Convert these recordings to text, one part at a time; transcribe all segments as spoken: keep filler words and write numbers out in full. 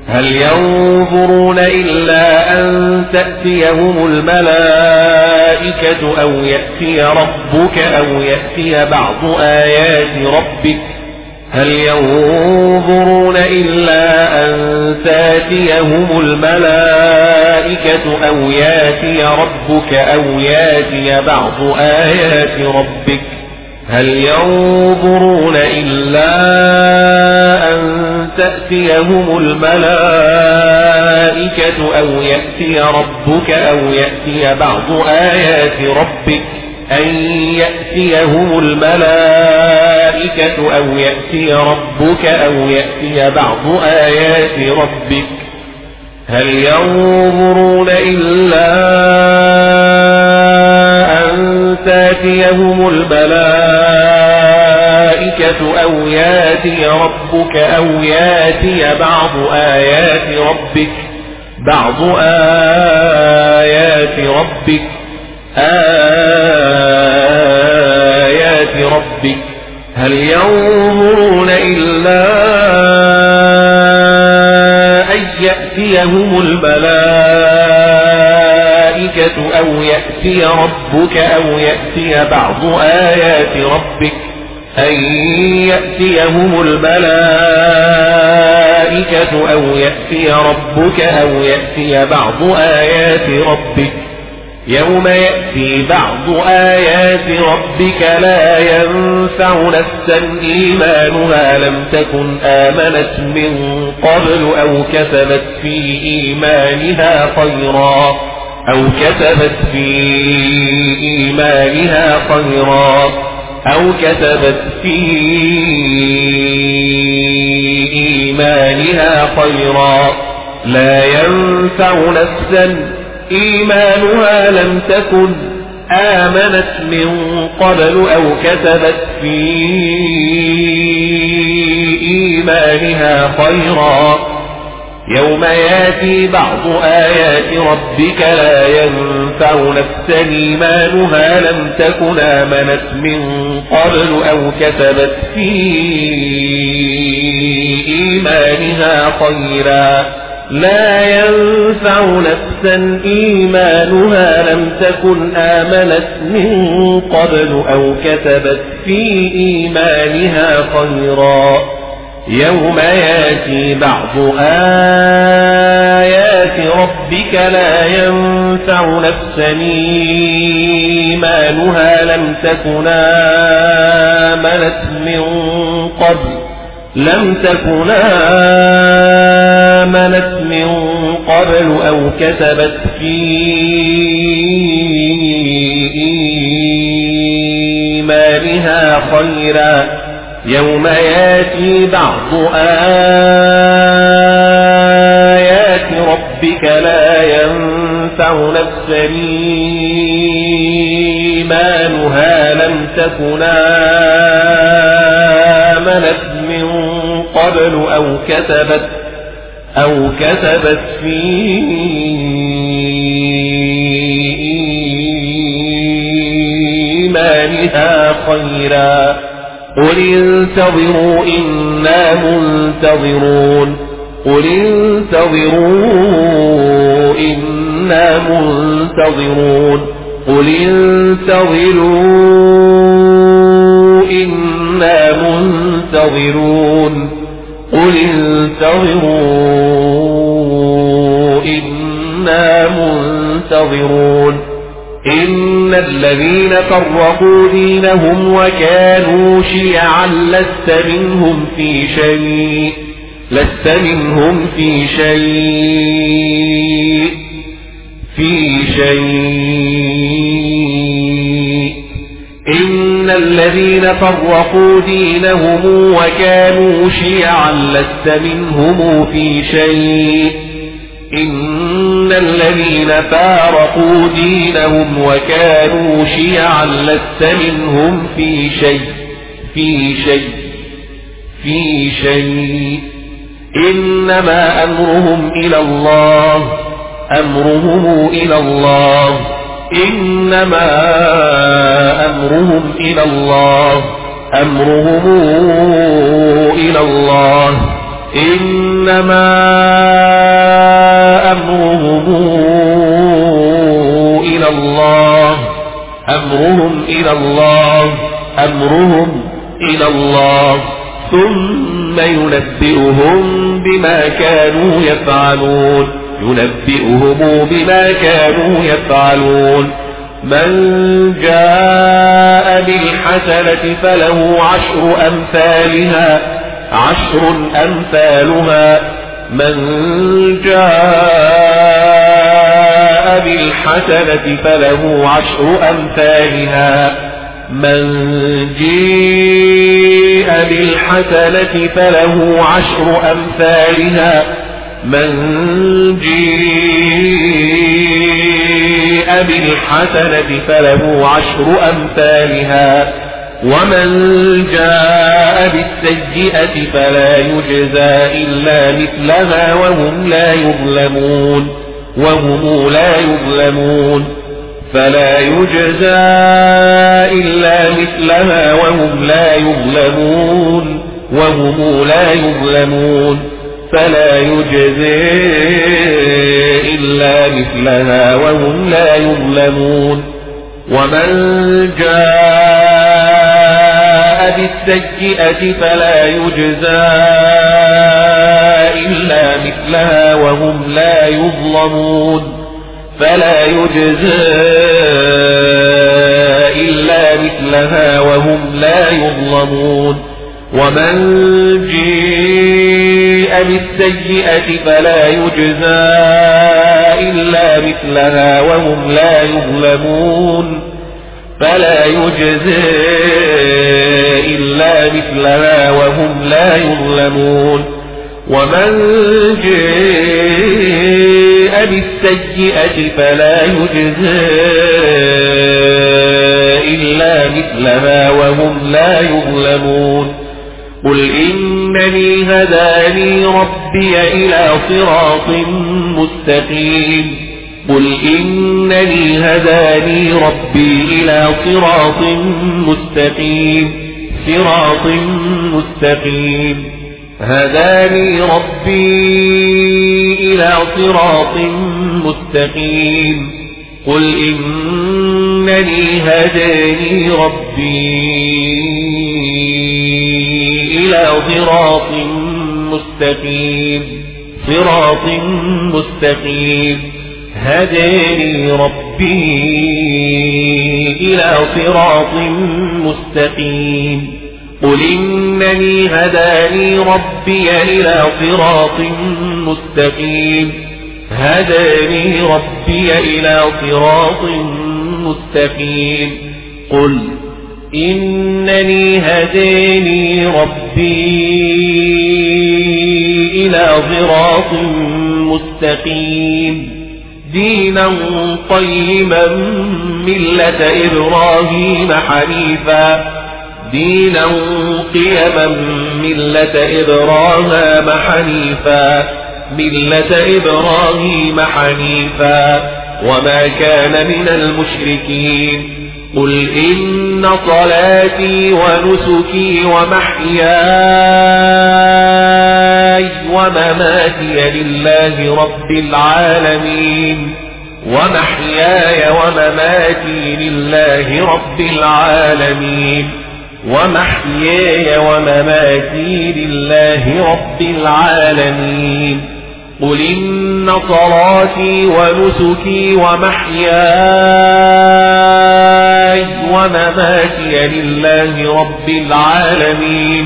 هل ينظرون إلا أن تأتيهم الملائكة أو يأتي ربك أو يأتي بعض آيات ربك هل ينظرون إلا أن تأتيهم الملائكة أو يأتي ربك أو يأتي بعض آيات ربك هل ينظرون إلا أن تأتيهم الملائكة أو يأتي ربك أو يأتي بعض آيات ربك أن يأتيهم الملائكة أو يأتي ربك أو يأتي بعض آيات ربك هل ينظرون إلا أن تأتيهم الملائكة أو يأتي ربك أو يأتي بعض آيات ربك بعض آيات ربك آيات ربك هل ينظرون إلا أن يأتيهم الملائكة أو يأتي ربك أو يأتي بعض آيات ربك أن يأتيهم الملائكة أو يأتي ربك أو يأتي بعض آيات ربك يوم يأتي بعض آيات ربك لا ينفع نفسا إيمانها لم تكن آمنت من قبل أو كسبت في إيمانها خيرا أو كسبت في إيمانها خيرا أو كسبت في إيمانها خيرا لا ينفع نفسا إيمانها لم تكن آمنت من قبل أو كسبت في إيمانها خيرا يوم يأتي بعض آيات ربك لا ينفع نفسا إيمانها لم تكن آمنت من قبل أو كسبت في إيمانها خيرا لا ينفع نفسا إيمانها لم تكن آمنت من قبل أو كسبت في إيمانها خيرا يوم يأتي بعض آيات ربك لا ينفع نفسا إيمانها لم تكن آمنت من قبل لم تكن آمنت من قبل أو كسبت في إيمانها خيرا يوم يأتي بعض آيات ربك لا ينفع نفسا إيمانها لم تكن آمنت من قبل أو كسبت أو كسبت في إيمانها خيرا قل انتظروا إنا منتظرون قل انتظروا إنا منتظرون قل انتظروا إنا منتظرون قل انتظروا إنا منتظرون إن الذين فرقوا دينهم وكانوا شيعا لست منهم في شيء لست منهم في شيء في شيء إن الذين فرقوا دينهم وكانوا شيعا لست منهم في شيء إن الذين فارقوا دينهم وكانوا شيعا لست منهم في شيء في شيء في شيء إنما أمرهم إلى الله أمرهم إلى الله إنما أمرهم إلى الله أمرهم إلى الله إنما أمرهم إلى الله أمرهم إلى الله أمرهم إلى الله ثم ينبئهم بما كانوا يفعلون ينبئهم بما كانوا يفعلون من جاء بالحسنة فله عشر أمثالها عشر أمثالها من جاء بالحسنة فله عشر أمثالها من جاء بالحسنة فله عشر أمثالها من جاء بالحسنة فله عشر أمثالها ومن جاء بالسيئة فلا يجزى إلا مثلها وهم لا يظلمون وهم لا يظلمون فلا يجزى إلا مثلها وهم لا يظلمون وهم لا يظلمون فلا يجزى إلا مثلها وهم لا يظلمون ومن جاء بالسيئة فلا يجزى إلا مثلها وهم لا يظلمون فلا يجزى إلا مثلها وهم لا يظلمون ومن جاء بالسيئة فلا يجزى إلا مثلها وهم لا يظلمون فلا يجزى إلا مثلها وهم لا يظلمون ومن جاء بالسيئة فلا يجزى إلا مثلها وهم لا يظلمون قل إنني هداني ربي إلى صراط مستقيم قل إنني هداني ربي إلى صراط مستقيم صراط مستقيم هداني ربي إلى صراط مستقيم قل إنني هداني ربي إلى صراط مستقيم صراط مستقيم هداني ربي إلى صراط مستقيم قل إنني هداني ربي إلى صراط مستقيم هداني ربي إلى صراط مستقيم قل إنني هداني ربي إلى صراط مستقيم دينا قيما ملة إبراهيم حنيفا دينا قيما ملة إبراهيم حنيفا ملة إبراهيم حنيفا وما كان من المشركين قل إن صلاتي ونسكي ومحياي ومماتي لله رب العالمين ومحياي ومماتي لله رب العالمين ومحياي ومماتي لله رب العالمين قل إن صلاتي ونسكي ومحياي ومماتي لله رب العالمين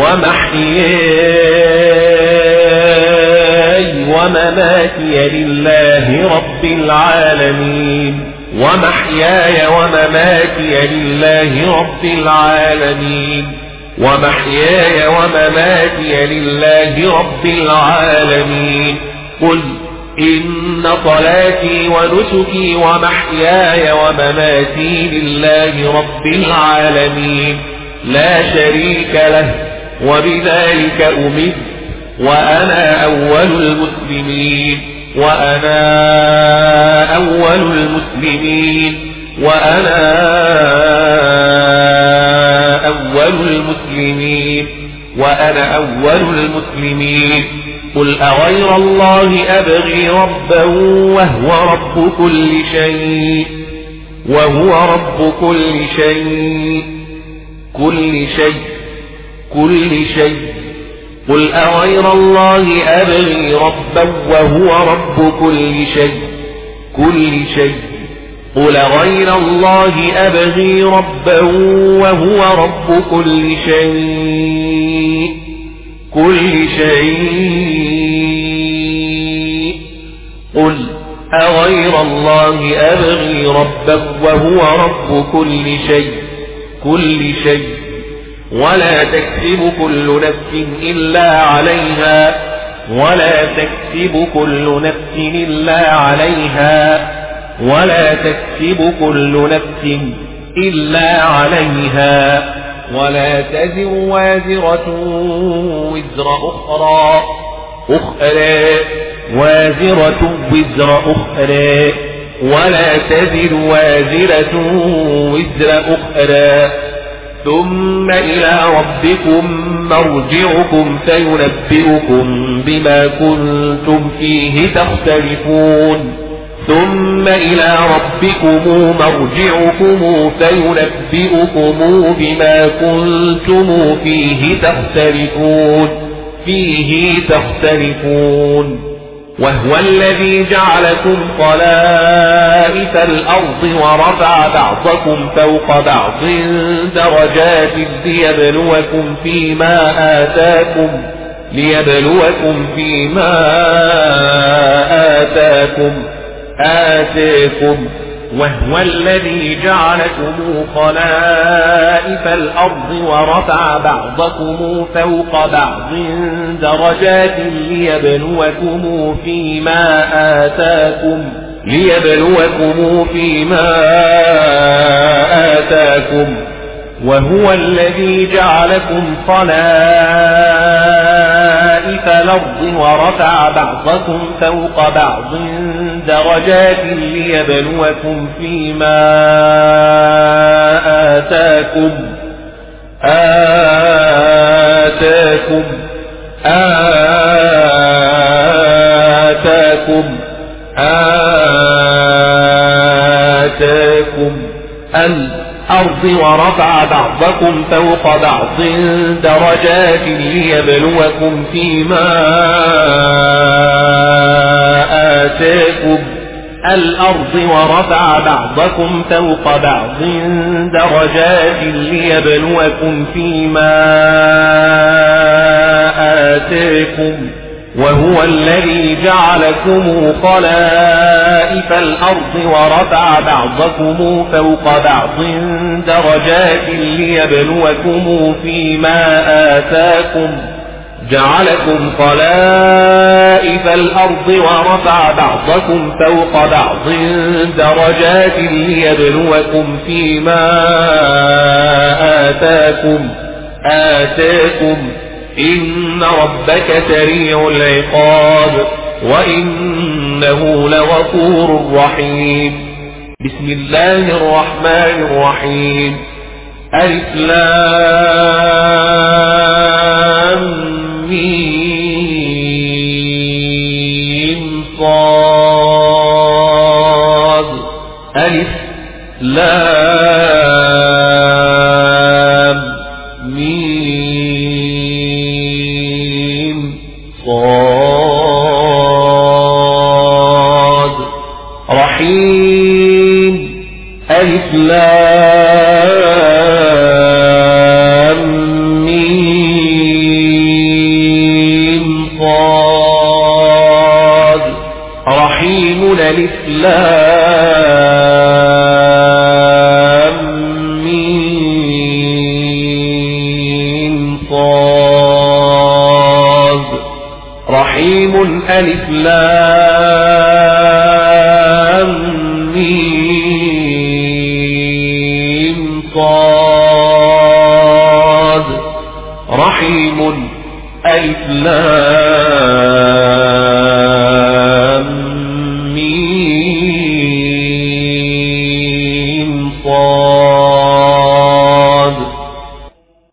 ومحياي ومماتي لله رب العالمين ومحياي ومماتي لله رب العالمين ومحياي ومماتي لله رب العالمين قل إن صلاتي ونسكي ومحياي ومماتي لله رب العالمين لا شريك له وبذلك أمرت وأنا أول المسلمين وأنا أول المسلمين وأنا أول المسلمين وأنا أول المسلمين قل أغير الله أبغي ربا وهو رب كل شيء وهو رب كل شيء كل شيء كل شيء قل أغير الله أبغي ربا وهو رب كل شيء كل شيء قل غير الله أبغي ربا وهو رب كل شيء كل شيء قل أغير الله أبغي ربا وهو رب كل شيء كل شيء ولا تكسب كل نفس إلا عليها ولا تكسب كل نفس إلا عليها ولا تكسب كل نفس إلا عليها ولا تزر وازرة وزر أخرى أخرى وازرة وزر أخرى ولا تزر وازرة وزر أخرى ثم إلى ربكم مرجعكم فينبئكم بما كنتم فيه تختلفون ثم إلى ربكم مرجعكم فينبئكم بما كنتم فيه تختلفون فيه تختلفون وهو الذي جعلكم خلائف الأرض ورفع بعضكم فوق بعض درجات ليبلوكم فيما آتاكم ليبلوكم فيما آتاكم آتاكم وهو الذي جعلكم خلائف الأرض ورفع بعضكم فوق بعض درجات ليبلوكم فيما آتاكم ليبلوكم فيما آتاكم وهو الذي جعلكم خلائف الأرض ورفع بعضكم فوق بعض درجات ليبلوكم فيما آتاكم آتاكم آتاكم آتاكم الأرض ورفع بعضكم فوق بعض درجات ليبلوكم فيما آتاكم الأرض ورفع بعضكم فوق بعض درجات ليبلوكم فيما آتاكم وهو الذي جعلكم خلائف الأرض ورفع بعضكم فوق بعض درجات ليبلوكم فيما آتاكم جعلكم خلائف الأرض ورفع بعضكم فوق بعض درجات ليبلوكم فيما آتاكم آتاكم إن ربك سريع العقاب وإنه لغفور رحيم بسم الله الرحمن الرحيم ألف لام ميم صاد ألف لام ميم صاد رحيم ألف لام ميم صاد رحيم ألف لام ميم صاد رحيم ألف لام ميم صاد رحيم ألف لام